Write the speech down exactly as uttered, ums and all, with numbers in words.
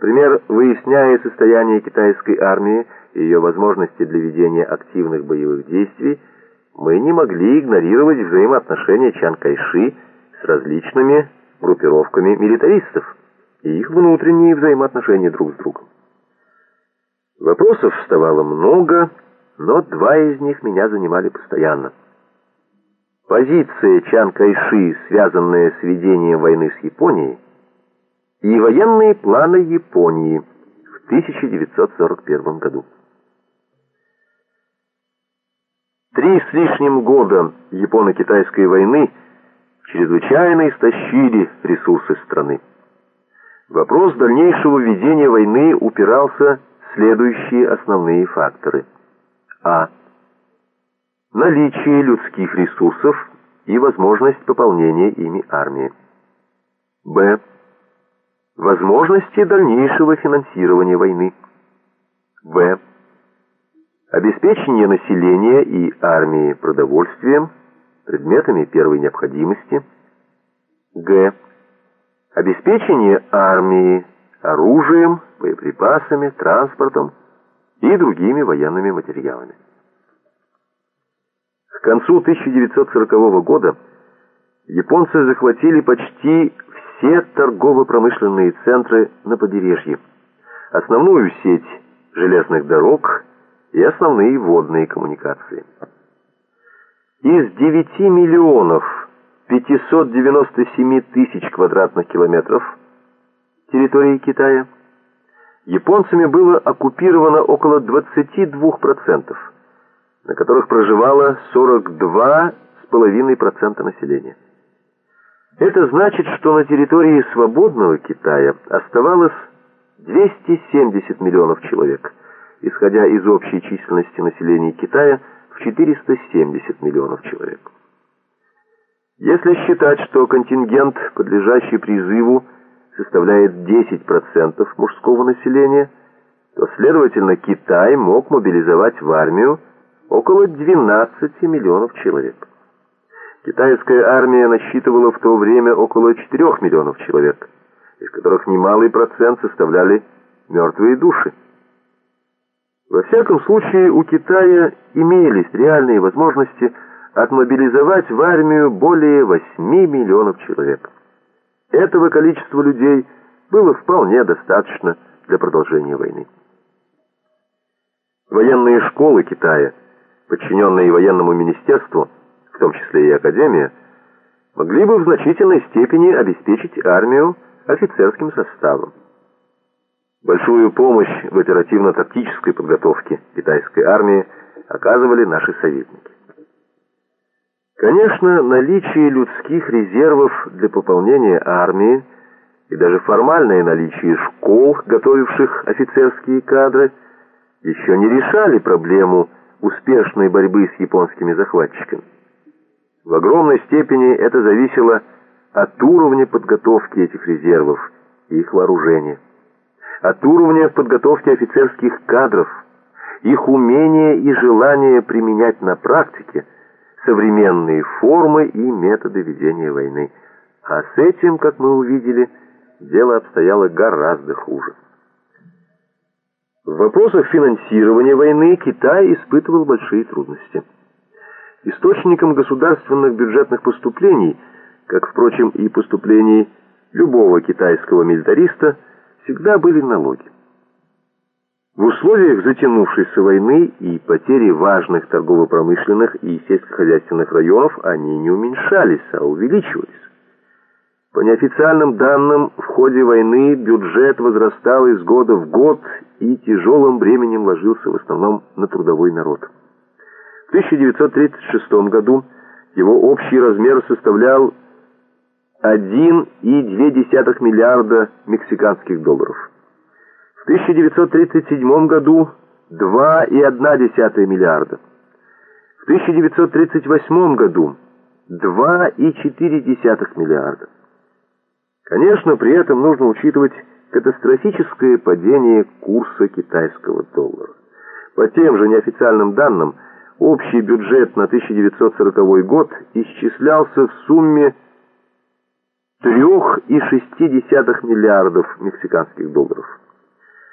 Например, выясняя состояние китайской армии и ее возможности для ведения активных боевых действий, мы не могли игнорировать взаимоотношения Чан Кайши с различными группировками милитаристов и их внутренние взаимоотношения друг с другом. Вопросов вставало много, но два из них меня занимали постоянно. Позиция Чан Кайши, связанная с ведением войны с Японией, и военные планы Японии в тысяча девятьсот сорок первом году. Три с лишним года Японо-Китайской войны чрезвычайно истощили ресурсы страны. Вопрос дальнейшего ведения войны упирался в следующие основные факторы. А. Наличие людских ресурсов и возможность пополнения ими армии. Б. Возможности дальнейшего финансирования войны. В. Обеспечение населения и армии продовольствием, предметами первой необходимости. Г. Обеспечение армии оружием, боеприпасами, транспортом и другими военными материалами. К концу тысяча девятьсот сорокового года японцы захватили почти все торгово-промышленные центры на побережье, основную сеть железных дорог и основные водные коммуникации. Из девяти миллионов пятисот девяноста семи тысяч квадратных километров территории Китая японцами было оккупировано около двадцати двух процентов, на которых проживало сорок два с половиной процента населения. Это значит, что на территории свободного Китая оставалось двести семьдесят миллионов человек, исходя из общей численности населения Китая в четыреста семьдесят миллионов человек. Если считать, что контингент, подлежащий призыву, составляет десять процентов мужского населения, то, следовательно, Китай мог мобилизовать в армию около двенадцати миллионов человек. Китайская армия насчитывала в то время около четырёх миллионов человек, из которых немалый процент составляли мертвые души. Во всяком случае, у Китая имелись реальные возможности отмобилизовать в армию более восьми миллионов человек. Этого количества людей было вполне достаточно для продолжения войны. Военные школы Китая, подчиненные военному министерству, в том числе и академия, могли бы в значительной степени обеспечить армию офицерским составом. Большую помощь в оперативно-тактической подготовке китайской армии оказывали наши советники. Конечно, наличие людских резервов для пополнения армии и даже формальное наличие школ, готовивших офицерские кадры, еще не решали проблему успешной борьбы с японскими захватчиками. В огромной степени это зависело от уровня подготовки этих резервов и их вооружения, от уровня подготовки офицерских кадров, их умения и желания применять на практике современные формы и методы ведения войны. А с этим, как мы увидели, дело обстояло гораздо хуже. В вопросах финансирования войны Китай испытывал большие трудности. Источником государственных бюджетных поступлений, как, впрочем, и поступлений любого китайского милитариста, всегда были налоги. В условиях затянувшейся войны и потери важных торгово-промышленных и сельскохозяйственных районов они не уменьшались, а увеличивались. По неофициальным данным, в ходе войны бюджет возрастал из года в год и тяжелым бременем ложился в основном на трудовой народ. В тысяча девятьсот тридцать шестом году его общий размер составлял один и две десятых миллиарда мексиканских долларов. В тысяча девятьсот тридцать седьмом году два и одна десятая миллиарда. В тысяча девятьсот тридцать восьмом году два и четыре десятых миллиарда. Конечно, при этом нужно учитывать катастрофическое падение курса китайского доллара. По тем же неофициальным данным, общий бюджет на тысяча девятьсот сороковой год исчислялся в сумме три и шесть десятых миллиардов мексиканских долларов.